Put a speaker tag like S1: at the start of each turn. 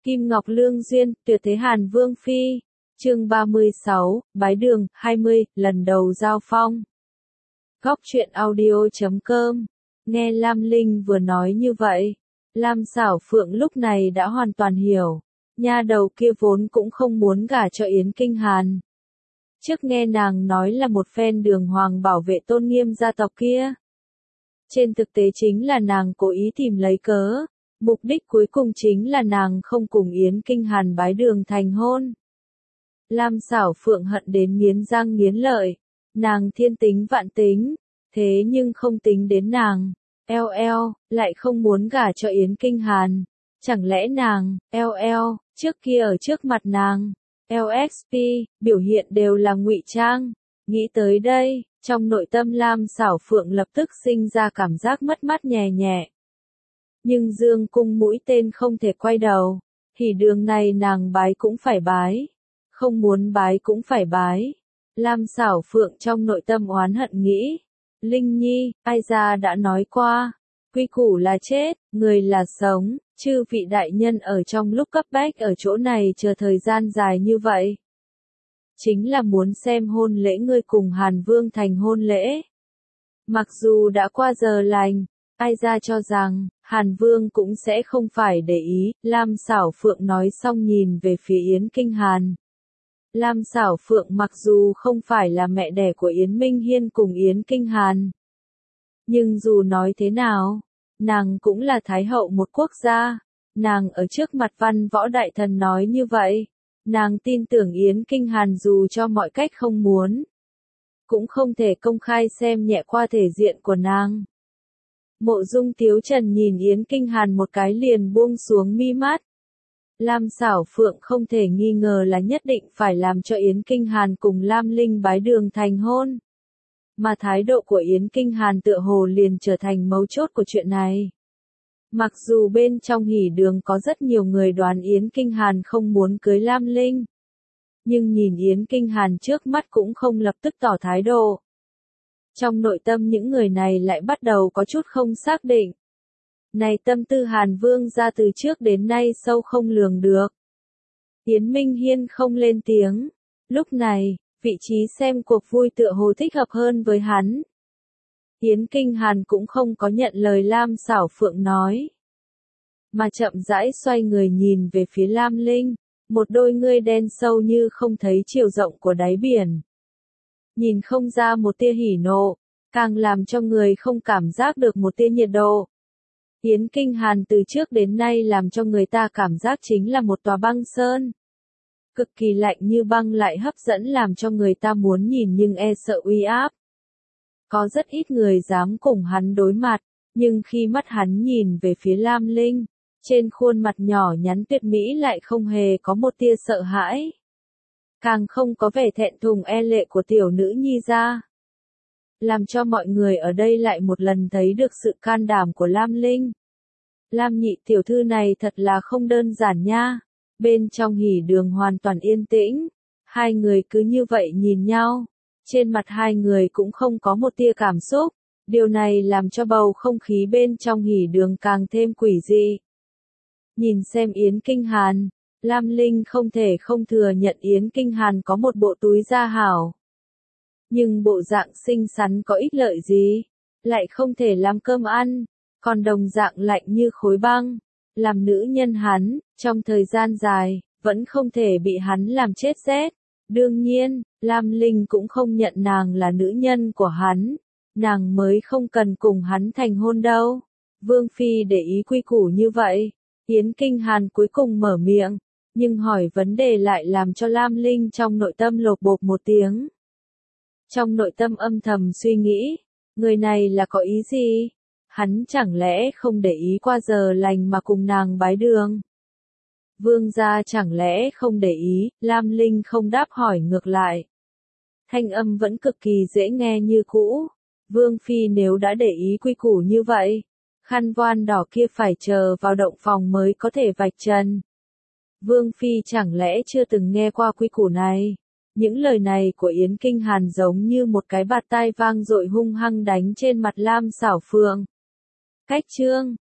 S1: Kim Ngọc Lương Duyên, tuyệt thế Hàn Vương Phi. Chương 36, Bái Đường, 20, lần đầu giao phong. Góc truyện audio.com. Nghe Lam Linh vừa nói như vậy, Lam Xảo Phượng lúc này đã hoàn toàn hiểu. Nha đầu kia vốn cũng không muốn gả cho Yến Kinh Hàn. Trước nghe nàng nói là một phen đường hoàng bảo vệ tôn nghiêm gia tộc kia. Trên thực tế chính là nàng cố ý tìm lấy cớ. Mục đích cuối cùng chính là nàng không cùng Yến Kinh Hàn bái đường thành hôn. Lam Xảo Phượng hận đến nghiến răng nghiến lợi. Nàng thiên tính vạn tính, thế nhưng không tính đến nàng. Lại không muốn gả cho Yến Kinh Hàn. Chẳng lẽ nàng, trước kia ở trước mặt nàng, LXP, biểu hiện đều là ngụy trang. Nghĩ tới đây, trong nội tâm Lam Xảo Phượng lập tức sinh ra cảm giác mất mát nhẹ nhẹ. Nhưng dương cung mũi tên không thể quay đầu, thì đường này nàng bái cũng phải bái, không muốn bái cũng phải bái. Lam Xảo Phượng trong nội tâm oán hận nghĩ, Linh Nhi, ai ra đã nói qua, quy củ là chết, người là sống, chư vị đại nhân ở trong lúc cấp bách ở chỗ này chờ thời gian dài như vậy. Chính là muốn xem hôn lễ ngươi cùng Hàn Vương thành hôn lễ. Mặc dù đã qua giờ lành, ai ra cho rằng, Hàn Vương cũng sẽ không phải để ý, Lam Xảo Phượng nói xong nhìn về phía Yến Kinh Hàn. Lam Xảo Phượng mặc dù không phải là mẹ đẻ của Yến Minh Hiên cùng Yến Kinh Hàn. Nhưng dù nói thế nào, nàng cũng là thái hậu một quốc gia, nàng ở trước mặt văn võ đại thần nói như vậy, nàng tin tưởng Yến Kinh Hàn dù cho mọi cách không muốn, cũng không thể công khai xem nhẹ qua thể diện của nàng. Mộ Dung Tiếu Trần nhìn Yến Kinh Hàn một cái liền buông xuống mi mắt. Lam Xảo Phượng không thể nghi ngờ là nhất định phải làm cho Yến Kinh Hàn cùng Lam Linh bái đường thành hôn. Mà thái độ của Yến Kinh Hàn tựa hồ liền trở thành mấu chốt của chuyện này. Mặc dù bên trong hỉ đường có rất nhiều người đoán Yến Kinh Hàn không muốn cưới Lam Linh. Nhưng nhìn Yến Kinh Hàn trước mắt cũng không lập tức tỏ thái độ. Trong nội tâm những người này lại bắt đầu có chút không xác định. Này tâm tư Hàn Vương ra từ trước đến nay sâu không lường được. Yến Minh Hiên không lên tiếng. Lúc này, vị trí xem cuộc vui tựa hồ thích hợp hơn với hắn. Yến Kinh Hàn cũng không có nhận lời Lam Xảo Phượng nói. Mà chậm rãi xoay người nhìn về phía Lam Linh. Một đôi ngươi đen sâu như không thấy chiều rộng của đáy biển. Nhìn không ra một tia hỉ nộ, càng làm cho người không cảm giác được một tia nhiệt độ. Yến Kinh Hàn từ trước đến nay làm cho người ta cảm giác chính là một tòa băng sơn. Cực kỳ lạnh như băng lại hấp dẫn làm cho người ta muốn nhìn nhưng e sợ uy áp. Có rất ít người dám cùng hắn đối mặt, nhưng khi mắt hắn nhìn về phía Lam Linh, trên khuôn mặt nhỏ nhắn tuyệt mỹ lại không hề có một tia sợ hãi. Càng không có vẻ thẹn thùng e lệ của tiểu nữ nhi ra. Làm cho mọi người ở đây lại một lần thấy được sự can đảm của Lam Linh. Lam nhị tiểu thư này thật là không đơn giản nha. Bên trong hỉ đường hoàn toàn yên tĩnh. Hai người cứ như vậy nhìn nhau. Trên mặt hai người cũng không có một tia cảm xúc. Điều này làm cho bầu không khí bên trong hỉ đường càng thêm quỷ dị. Nhìn xem Yến Kinh Hàn, Lam Linh không thể không thừa nhận Yến Kinh Hàn có một bộ túi da hảo. Nhưng bộ dạng xinh xắn có ích lợi gì? Lại không thể làm cơm ăn, còn đồng dạng lạnh như khối băng. Làm nữ nhân hắn, trong thời gian dài, vẫn không thể bị hắn làm chết rét. Đương nhiên, Lam Linh cũng không nhận nàng là nữ nhân của hắn. Nàng mới không cần cùng hắn thành hôn đâu. Vương Phi để ý quy củ như vậy. Yến Kinh Hàn cuối cùng mở miệng, nhưng hỏi vấn đề lại làm cho Lam Linh trong nội tâm lột bột một tiếng. Trong nội tâm âm thầm suy nghĩ, người này là có ý gì? Hắn chẳng lẽ không để ý qua giờ lành mà cùng nàng bái đường? Vương gia chẳng lẽ không để ý? Lam Linh không đáp hỏi ngược lại. Thanh âm vẫn cực kỳ dễ nghe như cũ. Vương Phi nếu đã để ý quy củ như vậy, khăn voan đỏ kia phải chờ vào động phòng mới có thể vạch trần. Vương Phi chẳng lẽ chưa từng nghe qua quy củ này? Những lời này của Yến Kinh Hàn giống như một cái bạt tai vang dội hung hăng đánh trên mặt Lam Xảo Phượng. Cách chương